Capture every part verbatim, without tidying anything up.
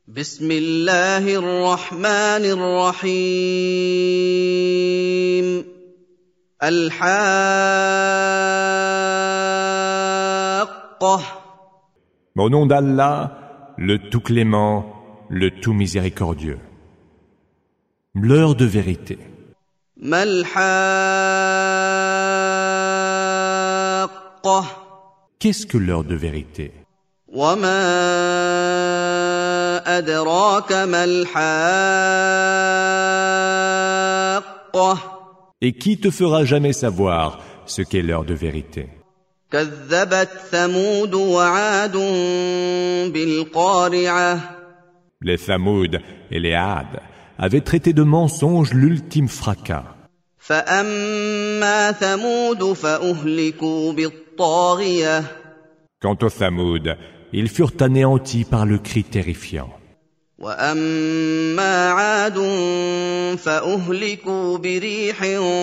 بسم الله الرحمن الرحيم الحاقة. Au nom d'Allah, le tout clément, le tout miséricordieux. L'heure de vérité. ما الحاقة. Qu'est-ce que l'heure de vérité? وما أدراك ما الحاقة. Et qui te fera jamais savoir ce qu'est l'heure de vérité? كذبت ثمود وعاد بالقارعة. Les Thamoud et les Had avaient traité de mensonge l'ultime fracas. فأما ثمود فأهلكوا بالطاغية. Quant aux Thamoud, ils furent anéantis par le cri terrifiant. وأما عاد فأهلكوا بريح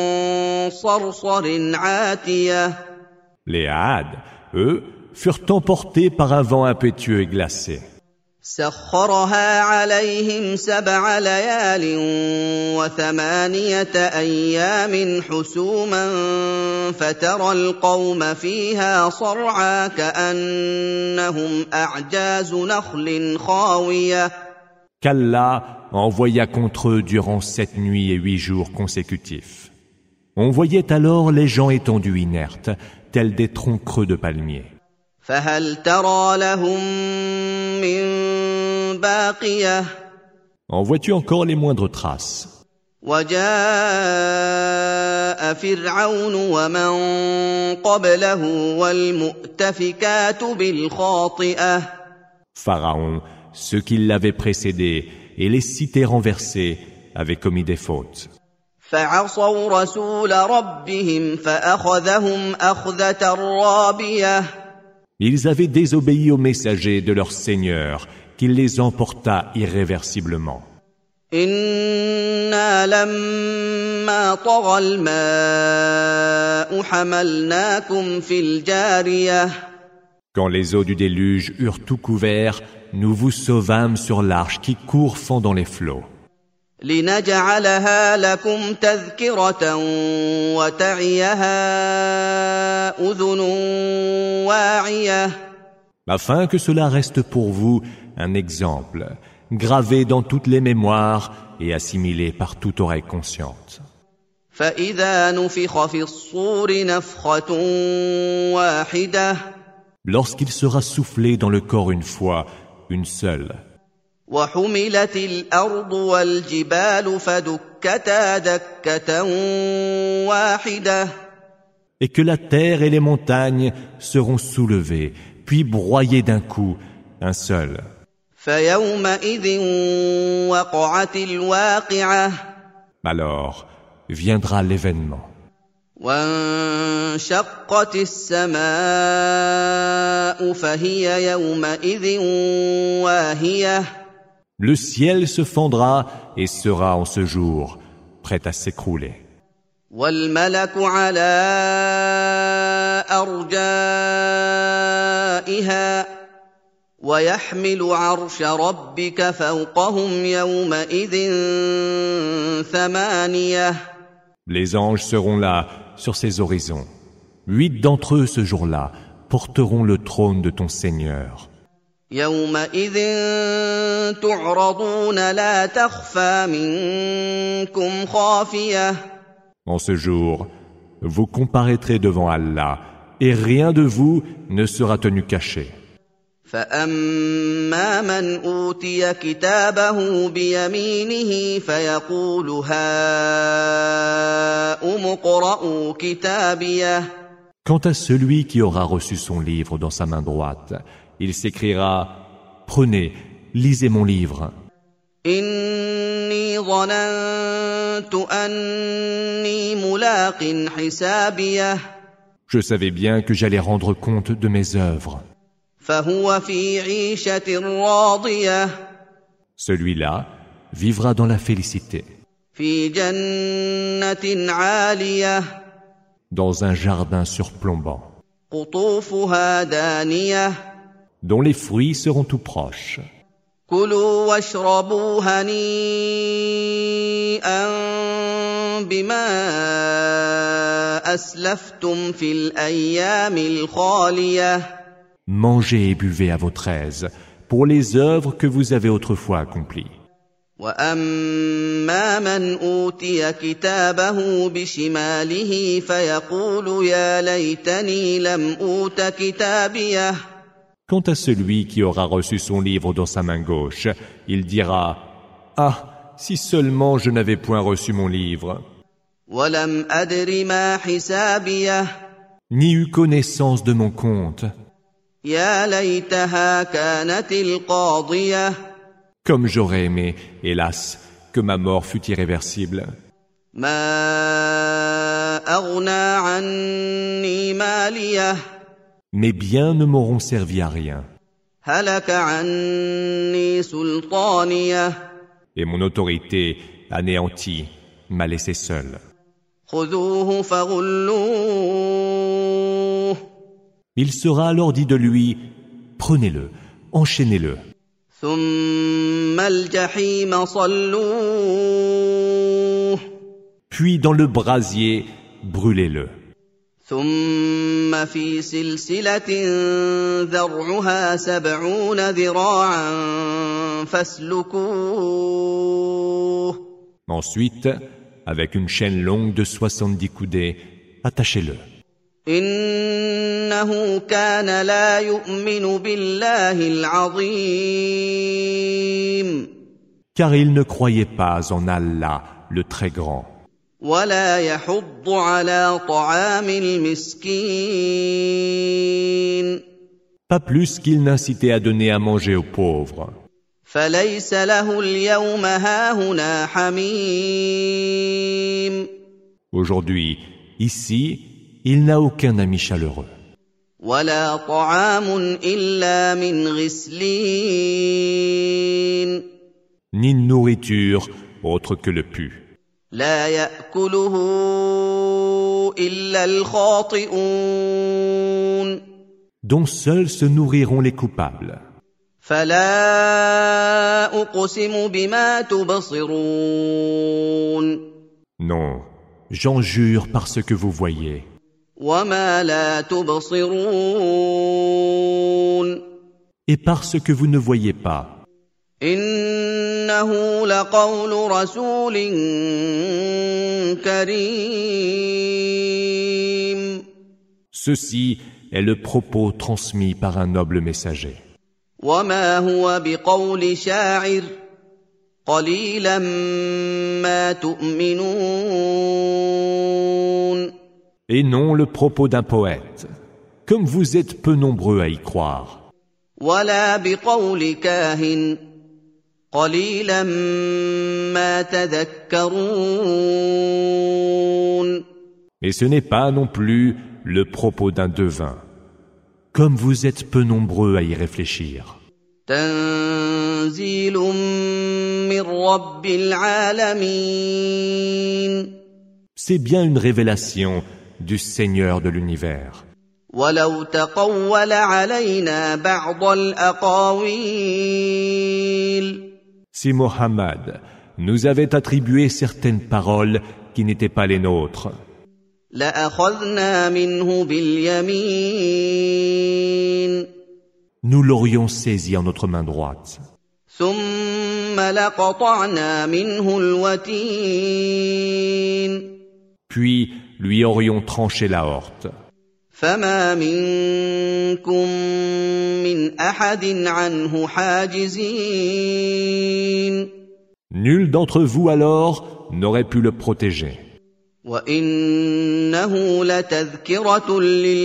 صرصر عاتية. Les Had, eux, furent emportés par un vent impétueux et glacé. سخرها عليهم سبع ليال وثمانية أيام حسوما فترى القوم فيها صرعى كأنهم أعجاز نخل خاوية. Qu'Allah envoya contre eux durant sept nuits et huit jours consécutifs. On voyait alors les gens étendus inertes, tels des troncs creux de palmiers. فهل ترى لهم من باقية. En vois-tu encore les moindres traces? وجاء فرعون ومن قبله والمؤتفكات بالخاطئة. Pharaon, ceux qui l'avaient précédé et les cités renversées avaient commis des fautes. فعصوا رسول ربهم فأخذهم أخذة رابية. Ils avaient désobéi aux messagers de leur Seigneur, qui les emporta irréversiblement. إنا لما طغى الماء حملناكم في الجارية. Quand les eaux du déluge eurent tout couvert, nous vous sauvâmes sur l'arche qui court fendant les flots. لنجعلها لكم تذكرة وتعيها أذن واعية. Afin que cela reste pour vous un exemple, gravé dans toutes les mémoires et assimilé par toute oreille consciente. فإذا نفخ في الصور نفخة واحدة. Lorsqu'il sera soufflé dans le corps une fois, une seule. وحملت الأرض والجبال فدكتا دكة واحدة. Et que la terre et les montagnes seront soulevées, puis broyées d'un coup, un seul. فيومئذ وقعت الواقعة. Alors viendra l'événement. وانشقت السماء فهي يومئذ واهية. Le ciel se fendra et sera en ce jour prêt à s'écrouler. والملك على أرجائها ويحمل عرش ربك فوقهم يومئذ ثمانية. Les anges seront là sur ces horizons. Huit d'entre eux ce jour-là porteront le trône de ton Seigneur. يومئذ تعرضون لا تخفى منكم خافية. En ce jour, vous comparaîtrez devant Allah et rien de vous ne sera tenu caché. فأما من أوتي كتابه بيمينه فيقول هاؤم اقرءوا كتابيه. Quant à celui qui aura reçu son livre dans sa main droite, il s'écriera « Prenez, lisez mon livre. » إني ظننت أني ملاق حسابيه. Je savais bien que j'allais rendre compte de mes œuvres. فهو في عيشة راضية. Celui-là vivra dans la félicité. في جنة عالية. Dans un jardin surplombant. قطوفها دانية. Dont les fruits seront tout proches. كلوا واشربوا هنيئا بما أسلفتم في الأيام الخالية. Mangez et buvez à votre aise pour les œuvres que vous avez autrefois accomplies. وَأَمَّا مَنْ أُوتِيَ كِتَابَهُ بِشِمَالِهِ فَيَقُولُ يَا لَيْتَنِي لَمْ أُوتَ كِتَابِيَهْ. Quant à celui qui aura reçu son livre dans sa main gauche, il dira « Ah, si seulement je n'avais point reçu mon livre !» وَلَمْ أَدْرِ مَا حِسَابِيَهْ. Ni eu connaissance de mon compte. يَا لَيْتَهَا كَانَتِ الْقَاضِيَةَ. Comme j'aurais aimé, hélas, que ma mort fût irréversible. مَا أَغْنَىٰ عَنِّي مَالِيَهْ. Mes biens ne m'auront servi à rien. هَلَكَ عَنِّي سُلْطَانِيَهْ. Et mon autorité, anéantie, m'a laissé seul. خُذُوهُ فَغُلُّوهُ. Il sera alors dit de lui, prenez-le, enchaînez-le. ثُمَّ الْجَحِيمَ صَلُّوهُ. Puis dans le brasier, brûlez-le. ثُمَّ فِي سِلْسِلَةٍ ذَرْعُهَا سَبْعُونَ ذِرَاعًا فَاسْلُكُوهُ. Ensuite, avec une chaîne longue de soixante-dix coudées, attachez-le. إِنَّهُ كَانَ لَا يُؤْمِنُ بِاللَّهِ الْعَظِيمِ. Car il ne croyait pas en Allah, le très grand. وَلَا يَحُضُّ عَلَىٰ طَعَامِ الْمِسْكِينِ. Pas plus qu'il n'incitait à donner à manger aux pauvres. فَلَيْسَ لَهُ الْيَوْمَ هَاهُنَا حَمِيمٌ. Aujourd'hui, ici, il n'a aucun ami chaleureux. وَلَا طَعَامٌ إِلَّا مِنْ غِسْلِينٍ. Ni nourriture autre que le pu. لَا يَأْكُلُهُ إِلَّا الْخَاطِئُونَ. Dont seuls se nourriront les coupables. فَلَا أُقْسِمُ بِمَا تُبْصِرُونَ. Non, j'en jure par ce que vous voyez. وَمَا لَا تُبْصِرُونَ. Et par ce que vous ne voyez pas. إِنَّهُ لَقَوْلُ رَسُولٍ كَرِيمٍ. Ceci est le propos transmis par un noble messager. وَمَا هُوَ بِقَوْلِ شَاعِرٍ قَلِيلًا مَا تُؤْمِنُونَ. Et non le propos d'un poète, comme vous êtes peu nombreux à y croire. وَلَا بِقَوْلِ كَاهِنٍ قَلِيلًا مَا تَذَكَّرُونَ. Et ce n'est pas non plus le propos d'un devin, comme vous êtes peu nombreux à y réfléchir. تنزيل من رب العالمين. C'est bien une révélation du Seigneur de l'univers. ولو تقول علينا بعض الأقاويل. Si Mohammed nous avait attribué certaines paroles qui n'étaient pas les nôtres, لأخذنا منه باليمين. nous l'aurions saisi en notre main droite. ثم لقطعنا منه الوتين. Puis lui aurions tranché la horte. فما منكم من أحد عنه حاجزين. Nul d'entre vous alors n'aurait pu le protéger. وإنه لتذكرة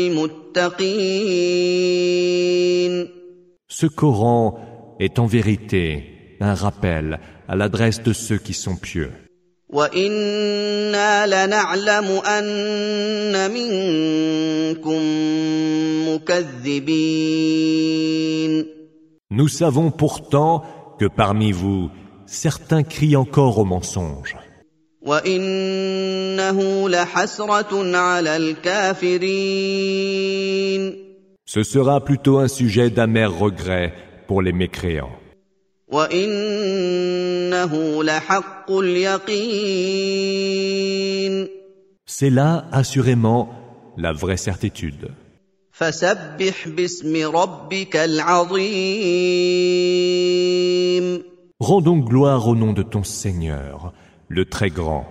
للمتقين. Ce Coran est en vérité un rappel à l'adresse de ceux qui sont pieux. وَإِنَّا لَنَعْلَمُ أَنَّ مِنكُم مُّكَذِّبِينَ. Nous savons pourtant que parmi vous, certains crient encore au mensonge. وَإِنَّهُ لَحَسْرَةٌ عَلَى الْكَافِرِينَ. Ce sera plutôt un sujet d'amer regret pour les mécréants. وَإِنَّهُ لَحَقُّ الْيَقِينِ. C'est là, assurément, la vraie certitude. فَسَبِّحْ بِاسْمِ رَبِّكَ الْعَظِيمِ. Rends donc gloire au nom de ton Seigneur, le très grand.